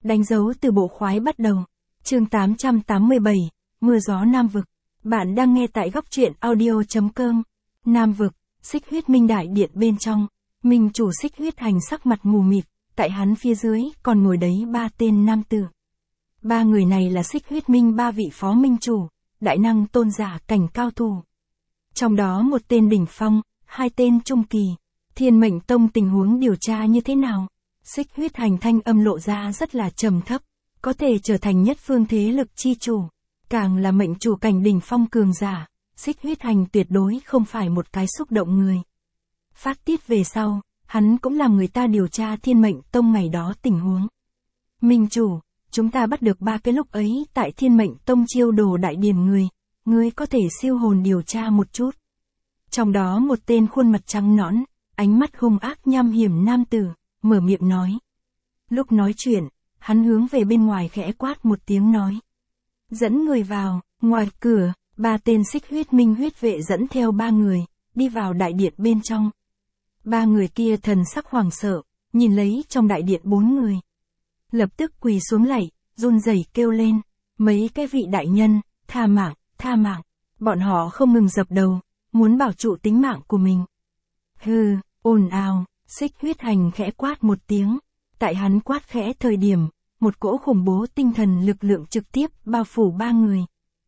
Đánh dấu từ bộ khoái bắt đầu. Chương 887, Mưa gió Nam vực. Bạn đang nghe tại góc truyện audio.com. Nam vực, Xích Huyết Minh đại điện bên trong. Minh chủ Xích Huyết Hành sắc mặt mù mịt, tại hắn phía dưới còn ngồi đấy 3 tên nam tử. 3 người này là Xích Huyết Minh 3 vị phó minh chủ, đại năng tôn giả cảnh cao thủ. Trong đó một tên đỉnh phong, 2 tên trung kỳ. Thiên Mệnh Tông tình huống điều tra như thế nào? Xích Huyết Hành thanh âm lộ ra rất là trầm thấp, có thể trở thành nhất phương thế lực chi chủ, càng là mệnh chủ cảnh đỉnh phong cường giả, Xích Huyết Hành tuyệt đối không phải một cái xúc động người. Phát tiết về sau, hắn cũng làm người ta điều tra Thiên Mệnh Tông ngày đó tình huống. Minh chủ, chúng ta bắt được 3 cái lúc ấy tại Thiên Mệnh Tông chiêu đồ đại điển ngươi có thể siêu hồn điều tra một chút. Trong đó một tên khuôn mặt trắng nõn, ánh mắt hung ác nham hiểm nam tử, mở miệng nói. Lúc nói chuyện, hắn hướng về bên ngoài khẽ quát một tiếng nói. Dẫn người vào, ngoài cửa, 3 tên Xích Huyết Minh huyết vệ dẫn theo 3 người, đi vào đại điện bên trong. 3 người kia thần sắc hoảng sợ, nhìn lấy trong đại điện 4 người. Lập tức quỳ xuống lạy, run rẩy kêu lên, mấy cái vị đại nhân, tha mạng, bọn họ không ngừng dập đầu, muốn bảo trụ tính mạng của mình. Hừ, ồn ào, Xích Huyết Hành khẽ quát một tiếng, tại hắn quát khẽ thời điểm, một cỗ khủng bố tinh thần lực lượng trực tiếp bao phủ 3 người.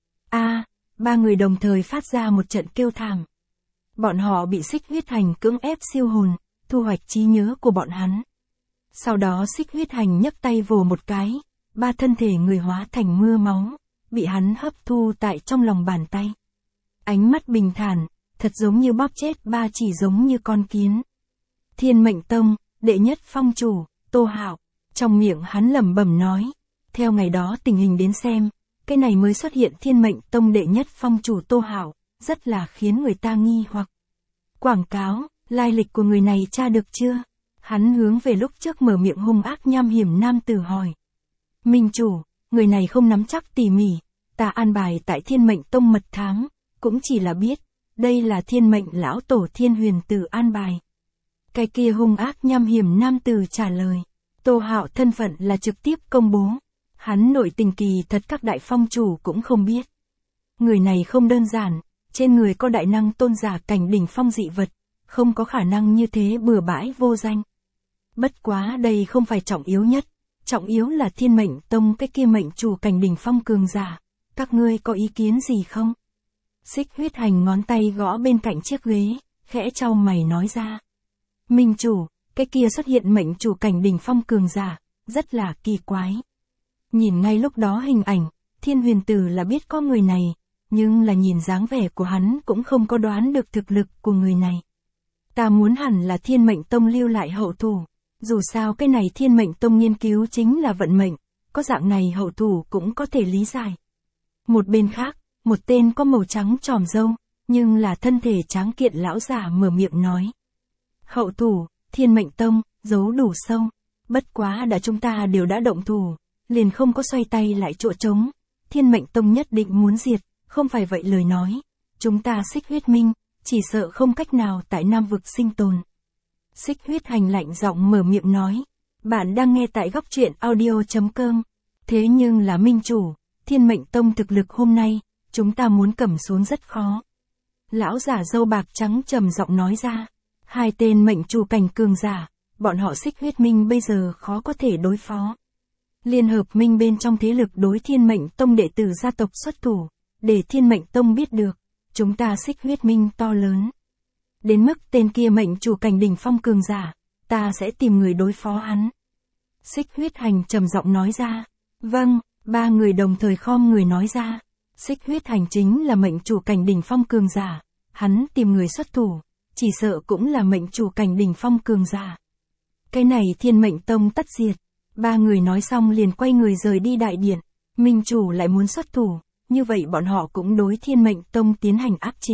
3 người đồng thời phát ra một trận kêu thảm. Bọn họ bị Xích Huyết Hành cưỡng ép siêu hồn, thu hoạch trí nhớ của bọn hắn. Sau đó Xích Huyết Hành nhấc tay vồ một cái, 3 thân thể người hóa thành mưa máu, bị hắn hấp thu tại trong lòng bàn tay. Ánh mắt bình thản, thật giống như bóp chết 3 chỉ giống như con kiến. Thiên Mệnh Tông, đệ nhất phong chủ, Tô Hạo, trong miệng hắn lẩm bẩm nói, theo ngày đó tình hình đến xem, cái này mới xuất hiện Thiên Mệnh Tông đệ nhất phong chủ Tô Hạo, rất là khiến người ta nghi hoặc. Quảng cáo, lai lịch của người này tra được chưa? Hắn hướng về lúc trước mở miệng hung ác nham hiểm nam tử hỏi. Minh chủ, người này không nắm chắc tỉ mỉ, ta an bài tại Thiên Mệnh Tông mật thám, cũng chỉ là biết, đây là Thiên Mệnh lão tổ Thiên Huyền Tử an bài. Cái kia hung ác nham hiểm nam tử trả lời. Tô Hạo thân phận là trực tiếp công bố. Hắn nội tình kỳ thật các đại phong chủ cũng không biết. Người này không đơn giản, trên người có đại năng tôn giả cảnh đỉnh phong dị vật, không có khả năng như thế bừa bãi vô danh. Bất quá đây không phải trọng yếu nhất, trọng yếu là Thiên Mệnh Tông cái kia mệnh chủ cảnh đỉnh phong cường giả. Các ngươi có ý kiến gì không? Xích Huyết Hành ngón tay gõ bên cạnh chiếc ghế, khẽ chau mày nói ra. Minh chủ, cái kia xuất hiện mệnh chủ cảnh đỉnh phong cường giả, rất là kỳ quái. Nhìn ngay lúc đó hình ảnh, Thiên Huyền Tử là biết có người này, nhưng là nhìn dáng vẻ của hắn cũng không có đoán được thực lực của người này. Ta muốn hẳn là Thiên Mệnh Tông lưu lại hậu thủ, dù sao cái này Thiên Mệnh Tông nghiên cứu chính là vận mệnh, có dạng này hậu thủ cũng có thể lý giải. Một bên khác, một tên có màu trắng tròm râu, nhưng là thân thể tráng kiện lão giả mở miệng nói. Hậu thủ, Thiên Mệnh Tông, giấu đủ sâu, bất quá chúng ta đều đã động thủ, liền không có xoay tay lại chỗ trống, Thiên Mệnh Tông nhất định muốn diệt, không phải vậy lời nói, chúng ta Xích Huyết Minh, chỉ sợ không cách nào tại Nam vực sinh tồn. Xích Huyết Hành lạnh giọng mở miệng nói, bạn đang nghe tại góc truyện audio.com, thế nhưng là minh chủ, Thiên Mệnh Tông thực lực hôm nay, chúng ta muốn cầm xuống rất khó. Lão giả râu bạc trắng trầm giọng nói ra. 2 tên mệnh chủ cảnh cường giả, bọn họ Xích Huyết Minh bây giờ khó có thể đối phó. Liên hợp minh bên trong thế lực đối Thiên Mệnh Tông đệ tử gia tộc xuất thủ, để Thiên Mệnh Tông biết được, chúng ta Xích Huyết Minh to lớn. Đến mức tên kia mệnh chủ cảnh đỉnh phong cường giả, ta sẽ tìm người đối phó hắn. Xích Huyết Hành trầm giọng nói ra. Vâng, 3 người đồng thời khom người nói ra. Xích Huyết Hành chính là mệnh chủ cảnh đỉnh phong cường giả, hắn tìm người xuất thủ. Chỉ sợ cũng là mệnh chủ cảnh đỉnh phong cường giả. Cái này Thiên Mệnh Tông tất diệt. 3 người nói xong liền quay người rời đi đại điện. Minh chủ lại muốn xuất thủ, như vậy bọn họ cũng đối Thiên Mệnh Tông tiến hành áp chế.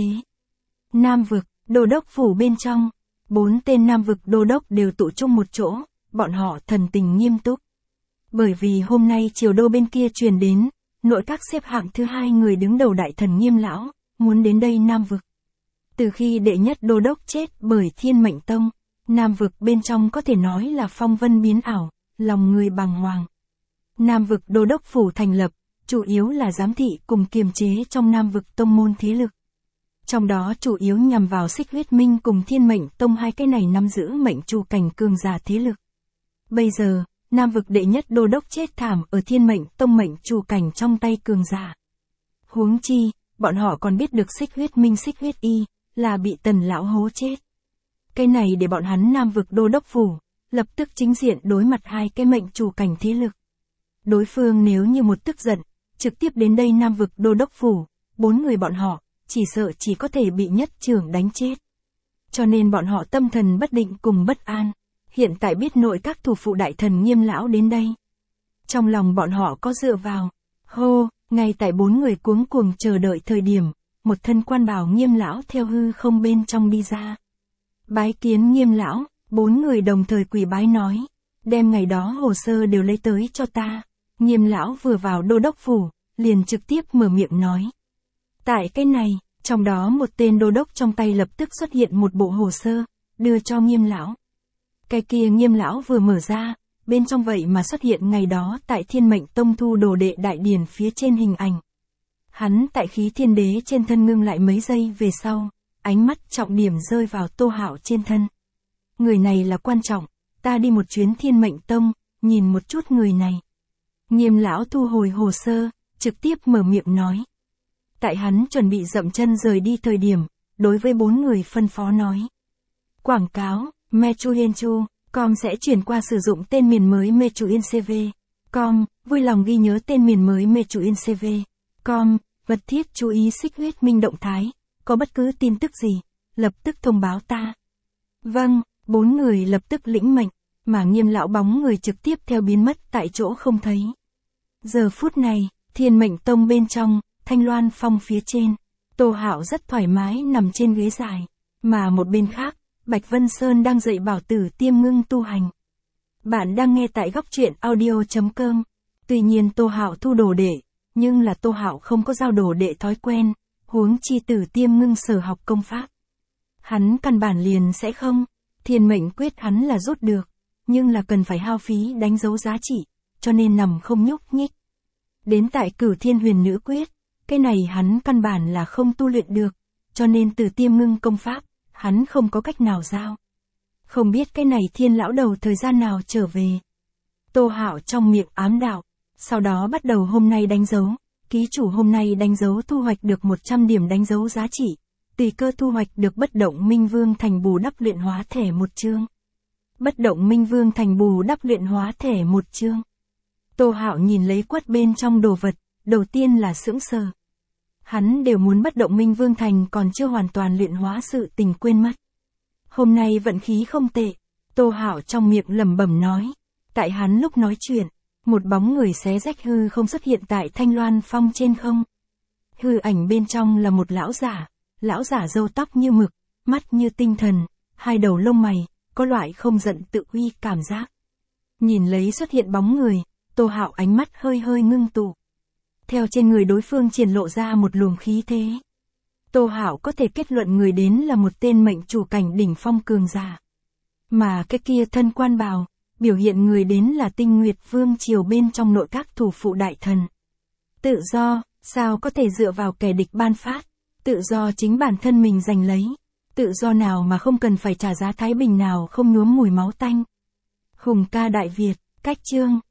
Nam vực, đô đốc phủ bên trong. 4 tên Nam vực đô đốc đều tụ chung một chỗ, bọn họ thần tình nghiêm túc. Bởi vì hôm nay triều đô bên kia truyền đến, nội các xếp hạng thứ 2 người đứng đầu đại thần Nghiêm lão, muốn đến đây Nam vực. Từ khi đệ nhất đô đốc chết bởi Thiên Mệnh Tông, Nam vực bên trong có thể nói là phong vân biến ảo, lòng người bàng hoàng. Nam vực Đô đốc phủ thành lập, chủ yếu là giám thị cùng kiềm chế trong Nam vực tông môn thế lực. Trong đó chủ yếu nhằm vào Xích Huyết Minh cùng Thiên Mệnh Tông, hai cái này nắm giữ mệnh chủ cảnh cường giả thế lực. Bây giờ, Nam vực đệ nhất đô đốc chết thảm ở Thiên Mệnh Tông mệnh chủ cảnh trong tay cường giả. Huống chi, bọn họ còn biết được Xích Huyết Minh Xích Huyết Y là bị Tần lão hố chết. Cái này để bọn hắn Nam vực Đô đốc phủ lập tức chính diện đối mặt hai cái mệnh chủ cảnh thế lực. Đối phương nếu như một tức giận, trực tiếp đến đây Nam vực Đô đốc phủ, 4 người bọn họ chỉ sợ chỉ có thể bị nhất trưởng đánh chết. Cho nên bọn họ tâm thần bất định cùng bất an. Hiện tại biết nội các thủ phụ đại thần Nghiêm lão đến đây. Trong lòng bọn họ có dựa vào. Hô, ngay tại 4 người cuống cuồng chờ đợi thời điểm, một thân quan bào Nghiêm lão theo hư không bên trong đi ra. Bái kiến Nghiêm lão, 4 người đồng thời quỳ bái nói, đem ngày đó hồ sơ đều lấy tới cho ta. Nghiêm lão vừa vào đô đốc phủ, liền trực tiếp mở miệng nói. Tại cái này, trong đó một tên đô đốc trong tay lập tức xuất hiện một bộ hồ sơ, đưa cho Nghiêm lão. Cái kia Nghiêm lão vừa mở ra, bên trong vậy mà xuất hiện ngày đó tại Thiên Mệnh Tông thu đồ đệ đại điển phía trên hình ảnh. Hắn tại khí thiên đế trên thân ngưng lại mấy giây về sau, ánh mắt trọng điểm rơi vào Tô Hạo trên thân. Người này là quan trọng, ta đi một chuyến Thiên Mệnh Tông, nhìn một chút người này. Nghiêm lão thu hồi hồ sơ, trực tiếp mở miệng nói. Tại hắn chuẩn bị dậm chân rời đi thời điểm, đối với 4 người phân phó nói. Quảng cáo, Mechuyenchu.com sẽ chuyển qua sử dụng tên miền mới Mechuyencv.com, vui lòng ghi nhớ tên miền mới Mechuyencv.com, vật thiết chú ý Xích Huyết Minh động thái, có bất cứ tin tức gì, lập tức thông báo ta. Vâng, 4 người lập tức lĩnh mệnh, mà Nghiêm lão bóng người trực tiếp theo biến mất tại chỗ không thấy. Giờ phút này, Thiên Mệnh Tông bên trong, Thanh Loan Phong phía trên, Tô Hạo rất thoải mái nằm trên ghế dài, mà một bên khác, Bạch Vân Sơn đang dạy bảo Tử Tiêm Ngưng tu hành. Bạn đang nghe tại góc truyện audio.com. Tuy nhiên Tô Hạo thu đồ đệ, nhưng là Tô Hạo không có giao đồ đệ thói quen, huống chi Tử Tiêm Ngưng sở học công pháp. Hắn căn bản liền sẽ không, Thiên Mệnh quyết hắn là rút được, nhưng là cần phải hao phí đánh dấu giá trị, cho nên nằm không nhúc nhích. Đến tại Cửu Thiên Huyền Nữ quyết, cái này hắn căn bản là không tu luyện được, cho nên Tử Tiêm Ngưng công pháp, hắn không có cách nào giao. Không biết cái này Thiên lão đầu thời gian nào trở về. Tô Hạo trong miệng ám đạo, sau đó bắt đầu hôm nay đánh dấu, ký chủ hôm nay đánh dấu thu hoạch được 100 điểm đánh dấu giá trị, tùy cơ thu hoạch được bất động minh vương thành bù đắp luyện hóa thẻ 1 chương. Bất động minh vương thành bù đắp luyện hóa thẻ 1 chương. Tô Hạo nhìn lấy quất bên trong đồ vật, đầu tiên là sững sờ. Hắn đều muốn bất động minh vương thành còn chưa hoàn toàn luyện hóa sự tình quên mất. Hôm nay vận khí không tệ, Tô Hạo trong miệng lẩm bẩm nói. Tại hắn lúc nói chuyện, một bóng người xé rách hư không xuất hiện tại Thanh Loan Phong trên không. Hư ảnh bên trong là một lão giả râu tóc như mực, mắt như tinh thần, hai đầu lông mày, có loại không giận tự uy cảm giác. Nhìn lấy xuất hiện bóng người, Tô Hạo ánh mắt hơi hơi ngưng tụ. Theo trên người đối phương triển lộ ra một luồng khí thế. Tô Hạo có thể kết luận người đến là một tên mệnh chủ cảnh đỉnh phong cường giả. Mà cái kia thân quan bào, biểu hiện người đến là Tinh Nguyệt Vương triều bên trong nội các thủ phụ đại thần. Tự do, sao có thể dựa vào kẻ địch ban phát, tự do chính bản thân mình giành lấy, tự do nào mà không cần phải trả giá thái bình nào không nhuốm mùi máu tanh. Hùng ca Đại Việt, cách chương.